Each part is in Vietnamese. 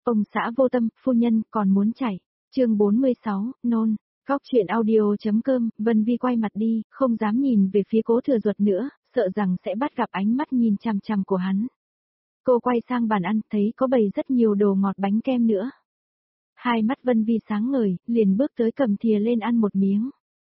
Ông xã vô tâm, phu nhân còn muốn chảy. Chương 46, nôn. Góc chuyện audio.com, Vân Vi quay mặt đi, không dám nhìn về phía Cố Thừa Duật nữa, sợ rằng sẽ bắt gặp ánh mắt nhìn chằm chằm của hắn. Cô quay sang bàn ăn, thấy có bày rất nhiều đồ ngọt bánh kem nữa. Hai mắt Vân Vi sáng ngời, liền bước tới cầm thìa lên ăn một miếng.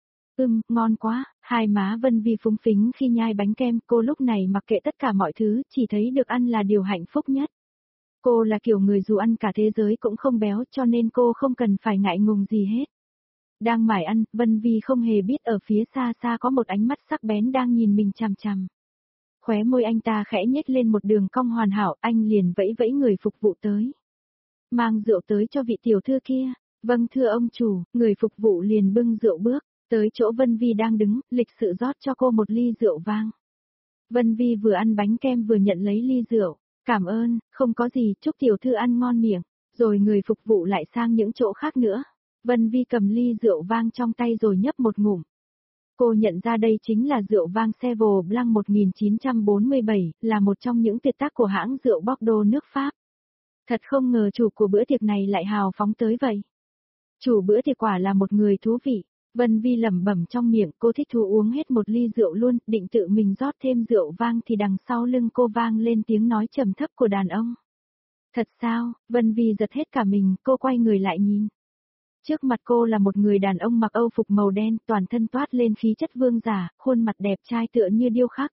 Ngon quá, hai má Vân Vi phúng phính khi nhai bánh kem, cô lúc này mặc kệ tất cả mọi thứ, chỉ thấy được ăn là điều hạnh phúc nhất. Cô là kiểu người dù ăn cả thế giới cũng không béo cho nên cô không cần phải ngại ngùng gì hết. Đang mải ăn, Vân Vi không hề biết ở phía xa xa có một ánh mắt sắc bén đang nhìn mình chằm chằm. Khóe môi anh ta khẽ nhếch lên một đường cong hoàn hảo, anh liền vẫy vẫy người phục vụ tới. Mang rượu tới cho vị tiểu thư kia. Vâng thưa ông chủ, người phục vụ liền bưng rượu bước tới chỗ Vân Vi đang đứng, lịch sự rót cho cô một ly rượu vang. Vân Vi vừa ăn bánh kem vừa nhận lấy ly rượu. Cảm ơn, không có gì, chúc tiểu thư ăn ngon miệng. Rồi người phục vụ lại sang những chỗ khác nữa. Vân Vi cầm ly rượu vang trong tay rồi nhấp một ngụm. Cô nhận ra đây chính là rượu vang Cheval Blanc 1947, là một trong những tuyệt tác của hãng rượu Bordeaux nước Pháp. Thật không ngờ chủ của bữa tiệc này lại hào phóng tới vậy. Chủ bữa tiệc quả là một người thú vị. Vân Vi lẩm bẩm trong miệng, cô thích thú uống hết một ly rượu luôn, định tự mình rót thêm rượu vang thì đằng sau lưng cô vang lên tiếng nói trầm thấp của đàn ông. Thật sao? Vân Vi giật hết cả mình, cô quay người lại nhìn. Trước mặt cô là một người đàn ông mặc âu phục màu đen, toàn thân toát lên khí chất vương giả, khuôn mặt đẹp trai tựa như điêu khắc.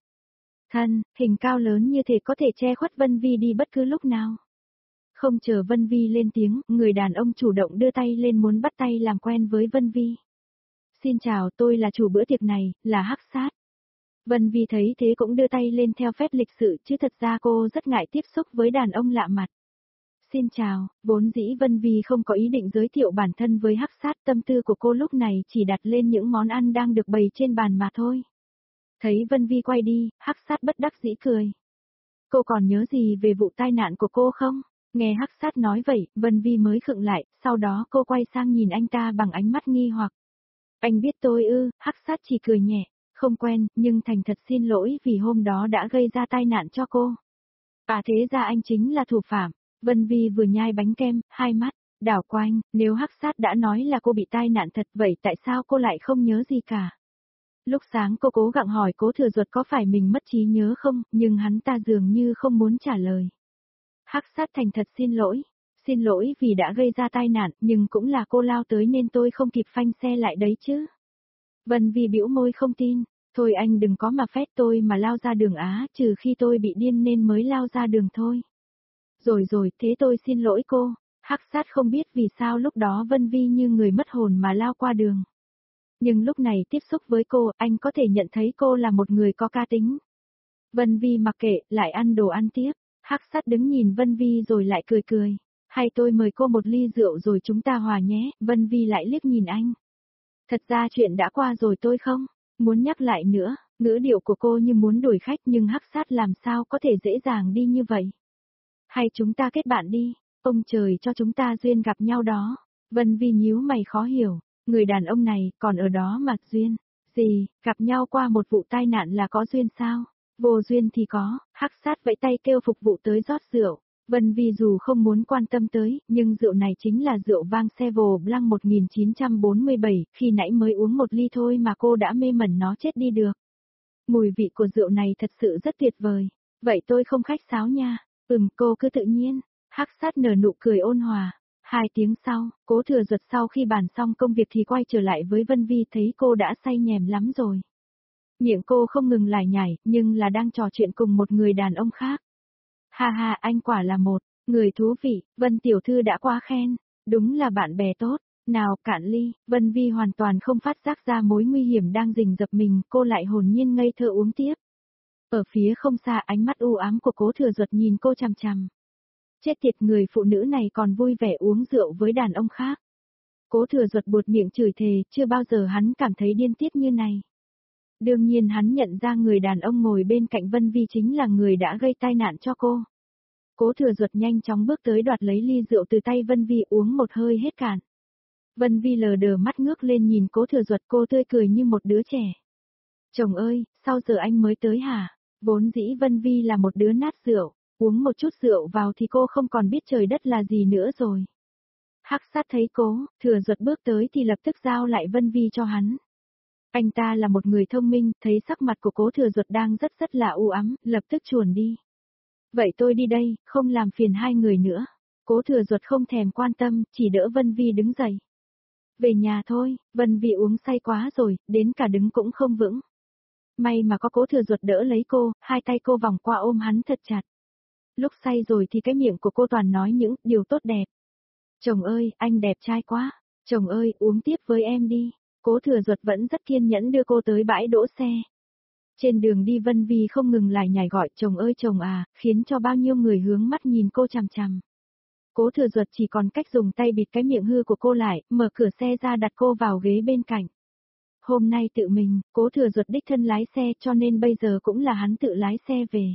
Hình cao lớn như thể có thể che khuất Vân Vi đi bất cứ lúc nào. Không chờ Vân Vi lên tiếng, người đàn ông chủ động đưa tay lên muốn bắt tay làm quen với Vân Vi. Xin chào, tôi là chủ bữa tiệc này, là Hắc Sát. Vân Vi thấy thế cũng đưa tay lên theo phép lịch sự chứ thật ra cô rất ngại tiếp xúc với đàn ông lạ mặt. Xin chào, vốn dĩ Vân Vi không có ý định giới thiệu bản thân với Hắc Sát, tâm tư của cô lúc này chỉ đặt lên những món ăn đang được bày trên bàn mà thôi. Thấy Vân Vi quay đi, Hắc Sát bất đắc dĩ cười. Cô còn nhớ gì về vụ tai nạn của cô không? Nghe Hắc Sát nói vậy, Vân Vi mới khựng lại, sau đó cô quay sang nhìn anh ta bằng ánh mắt nghi hoặc. Anh biết tôi ư? Hắc Sát chỉ cười nhẹ, không quen, nhưng thành thật xin lỗi vì hôm đó đã gây ra tai nạn cho cô. À thế ra anh chính là thủ phạm. Vân Vi vừa nhai bánh kem, hai mắt đảo quanh, nếu Hắc Sát đã nói là cô bị tai nạn thật vậy tại sao cô lại không nhớ gì cả? Lúc sáng cô cố gắng hỏi Cố Thừa Duật có phải mình mất trí nhớ không, nhưng hắn ta dường như không muốn trả lời. Hắc Sát thành thật xin lỗi vì đã gây ra tai nạn, nhưng cũng là cô lao tới nên tôi không kịp phanh xe lại đấy chứ. Vân Vi bĩu môi không tin, thôi anh đừng có mà phét tôi mà lao ra đường á, trừ khi tôi bị điên nên mới lao ra đường thôi. Rồi, thế tôi xin lỗi cô. Hắc Sát không biết vì sao lúc đó Vân Vi như người mất hồn mà lao qua đường. Nhưng lúc này tiếp xúc với cô, anh có thể nhận thấy cô là một người có cá tính. Vân Vi mặc kệ, lại ăn đồ ăn tiếp. Hắc Sát đứng nhìn Vân Vi rồi lại cười. Hay tôi mời cô một ly rượu rồi chúng ta hòa nhé, Vân Vi lại liếc nhìn anh. Thật ra chuyện đã qua rồi tôi không muốn nhắc lại nữa, ngữ điệu của cô như muốn đuổi khách nhưng Hắc Sát làm sao có thể dễ dàng đi như vậy. Hay chúng ta kết bạn đi, ông trời cho chúng ta duyên gặp nhau đó. Vân Vi nhíu mày khó hiểu, người đàn ông này còn ở đó mà duyên. Gì, gặp nhau qua một vụ tai nạn là có duyên sao? Vô duyên thì có. Hắc Sát vẫy tay kêu phục vụ tới rót rượu. Vân Vi dù không muốn quan tâm tới, nhưng rượu này chính là rượu vang Cheval Blanc 1947, khi nãy mới uống một ly thôi mà cô đã mê mẩn nó chết đi được. Mùi vị của rượu này thật sự rất tuyệt vời. Vậy tôi không khách sáo nha. Cô cứ tự nhiên. Hắc Sát nở nụ cười ôn hòa. 2 tiếng sau, Cố Thừa Duật sau khi bàn xong công việc thì quay trở lại với Vân Vi thấy cô đã say nhèm lắm rồi. Miệng cô không ngừng lải nhải, nhưng là đang trò chuyện cùng một người đàn ông khác. Ha, anh quả là một người thú vị, Vân tiểu thư đã quá khen, đúng là bạn bè tốt. Nào, cạn ly. Vân Vi hoàn toàn không phát giác ra mối nguy hiểm đang rình rập mình, cô lại hồn nhiên ngây thơ uống tiếp. Ở phía không xa ánh mắt u ám của Cố Thừa Duật nhìn cô chằm chằm. Chết tiệt, người phụ nữ này còn vui vẻ uống rượu với đàn ông khác. Cố Thừa Duật buột miệng chửi thề, chưa bao giờ hắn cảm thấy điên tiết như này. Đương nhiên hắn nhận ra người đàn ông ngồi bên cạnh Vân Vi chính là người đã gây tai nạn cho cô. Cố Thừa Duật nhanh chóng bước tới đoạt lấy ly rượu từ tay Vân Vi uống một hơi hết cạn. Vân Vi lờ đờ mắt ngước lên nhìn Cố Thừa Duật, cô tươi cười như một đứa trẻ. Chồng ơi, sao giờ anh mới tới hả? Vốn dĩ Vân Vi là một đứa nát rượu, Uống một chút rượu vào thì cô không còn biết trời đất là gì nữa rồi. Hắc Sát thấy Cố Thừa Duật bước tới thì lập tức giao lại Vân Vi cho hắn. Anh ta là một người thông minh, thấy sắc mặt của Cố Thừa Duật đang rất là u ám, lập tức chuồn đi. Vậy tôi đi đây, không làm phiền hai người nữa. Cố Thừa Duật không thèm quan tâm, chỉ đỡ Vân Vi đứng dậy. Về nhà thôi, Vân Vi uống say quá rồi, đến cả đứng cũng không vững. May mà có Cố Thừa Duật đỡ lấy cô, hai tay cô vòng qua ôm hắn thật chặt. Lúc say rồi thì cái miệng của cô toàn nói những điều tốt đẹp. Chồng ơi, anh đẹp trai quá. Chồng ơi, uống tiếp với em đi. Cố Thừa Duật vẫn rất kiên nhẫn đưa cô tới bãi đỗ xe. Trên đường đi Vân Vi không ngừng lải nhải gọi chồng ơi chồng à, khiến cho bao nhiêu người hướng mắt nhìn cô chằm chằm. Cố Thừa Duật chỉ còn cách dùng tay bịt cái miệng hư của cô lại, mở cửa xe ra đặt cô vào ghế bên cạnh. Hôm nay tự mình, Cố Thừa Duật đích thân lái xe cho nên bây giờ cũng là hắn tự lái xe về.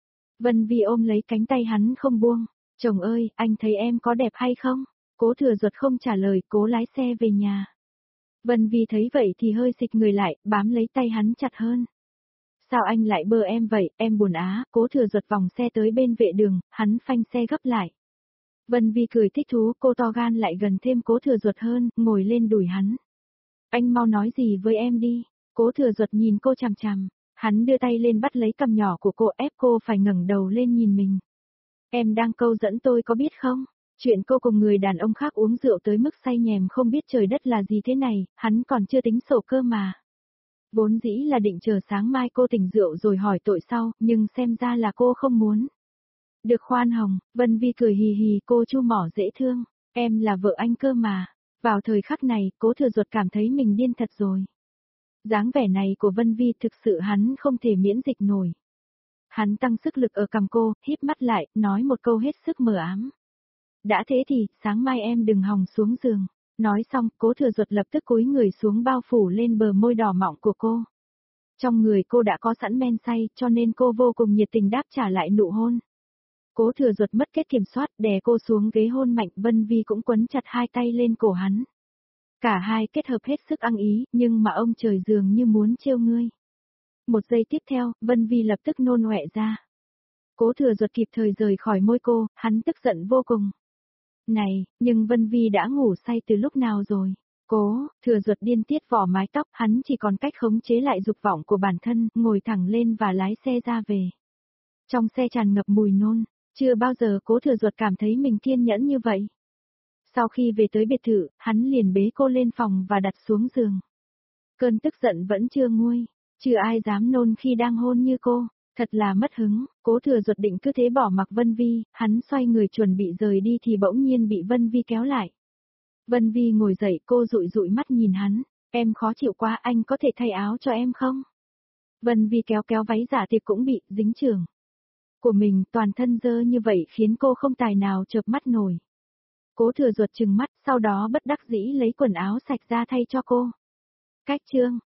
Vân Vi ôm lấy cánh tay hắn không buông. Chồng ơi, anh thấy em có đẹp hay không? Cố Thừa Duật không trả lời, cố lái xe về nhà. Vân Vi thấy vậy thì hơi xịt người lại, bám lấy tay hắn chặt hơn. Sao anh lại bơ em vậy, em buồn á, Cố Thừa Duật vòng xe tới bên vệ đường, hắn phanh xe gấp lại. Vân Vi cười thích thú, cô to gan lại gần thêm Cố Thừa Duật hơn, ngồi lên đùi hắn. Anh mau nói gì với em đi. Cố Thừa Duật nhìn cô chằm chằm, hắn đưa tay lên bắt lấy cằm nhỏ của cô ép cô phải ngẩng đầu lên nhìn mình. Em đang câu dẫn tôi có biết không? Chuyện cô cùng người đàn ông khác uống rượu tới mức say nhèm không biết trời đất là gì thế này, hắn còn chưa tính sổ cơ mà. Vốn dĩ là định chờ sáng mai cô tỉnh rượu rồi hỏi tội sau, nhưng xem ra là cô không muốn. Được khoan hồng, Vân Vi cười hì hì, cô chu mỏ dễ thương, em là vợ anh cơ mà. Vào thời khắc này, Cố Thừa Duật cảm thấy mình điên thật rồi. Dáng vẻ này của Vân Vi thực sự hắn không thể miễn dịch nổi. Hắn tăng sức lực ở cằm cô, híp mắt lại, nói một câu hết sức mờ ám. Đã thế thì, sáng mai em đừng hòng xuống giường. Nói xong, Cố Thừa Duật lập tức cúi người xuống bao phủ lên bờ môi đỏ mọng của cô. Trong người cô đã có sẵn men say, cho nên cô vô cùng nhiệt tình đáp trả lại nụ hôn. Cố Thừa Duật mất kết kiểm soát, đè cô xuống ghế hôn mạnh, Vân Vi cũng quấn chặt hai tay lên cổ hắn. Cả hai kết hợp hết sức ăn ý, nhưng mà ông trời dường như muốn trêu ngươi. Một giây tiếp theo, Vân Vi lập tức nôn ọe ra. Cố Thừa Duật kịp thời rời khỏi môi cô, hắn tức giận vô cùng. Này, nhưng Vân Vi đã ngủ say từ lúc nào rồi? Cố Thừa Duật điên tiết vỏ mái tóc, hắn chỉ còn cách khống chế lại dục vọng của bản thân, ngồi thẳng lên và lái xe ra về. Trong xe tràn ngập mùi nôn, chưa bao giờ Cố Thừa Duật cảm thấy mình kiên nhẫn như vậy. Sau khi về tới biệt thự, hắn liền bế cô lên phòng và đặt xuống giường. Cơn tức giận vẫn chưa nguôi, chưa ai dám nôn khi đang hôn như cô, thật là mất hứng. Cố Thừa Duật định cứ thế bỏ mặc Vân Vi, hắn xoay người chuẩn bị rời đi thì bỗng nhiên bị Vân Vi kéo lại. Vân Vi ngồi dậy, cô dụi dụi mắt nhìn hắn, em khó chịu quá, anh có thể thay áo cho em không? Vân Vi kéo kéo váy giả tiệc cũng bị dính chưởng của mình, toàn thân dơ như vậy khiến cô không tài nào chợp mắt nổi. Cố Thừa Duật trừng mắt, sau đó bất đắc dĩ lấy quần áo sạch ra thay cho cô. Cách chương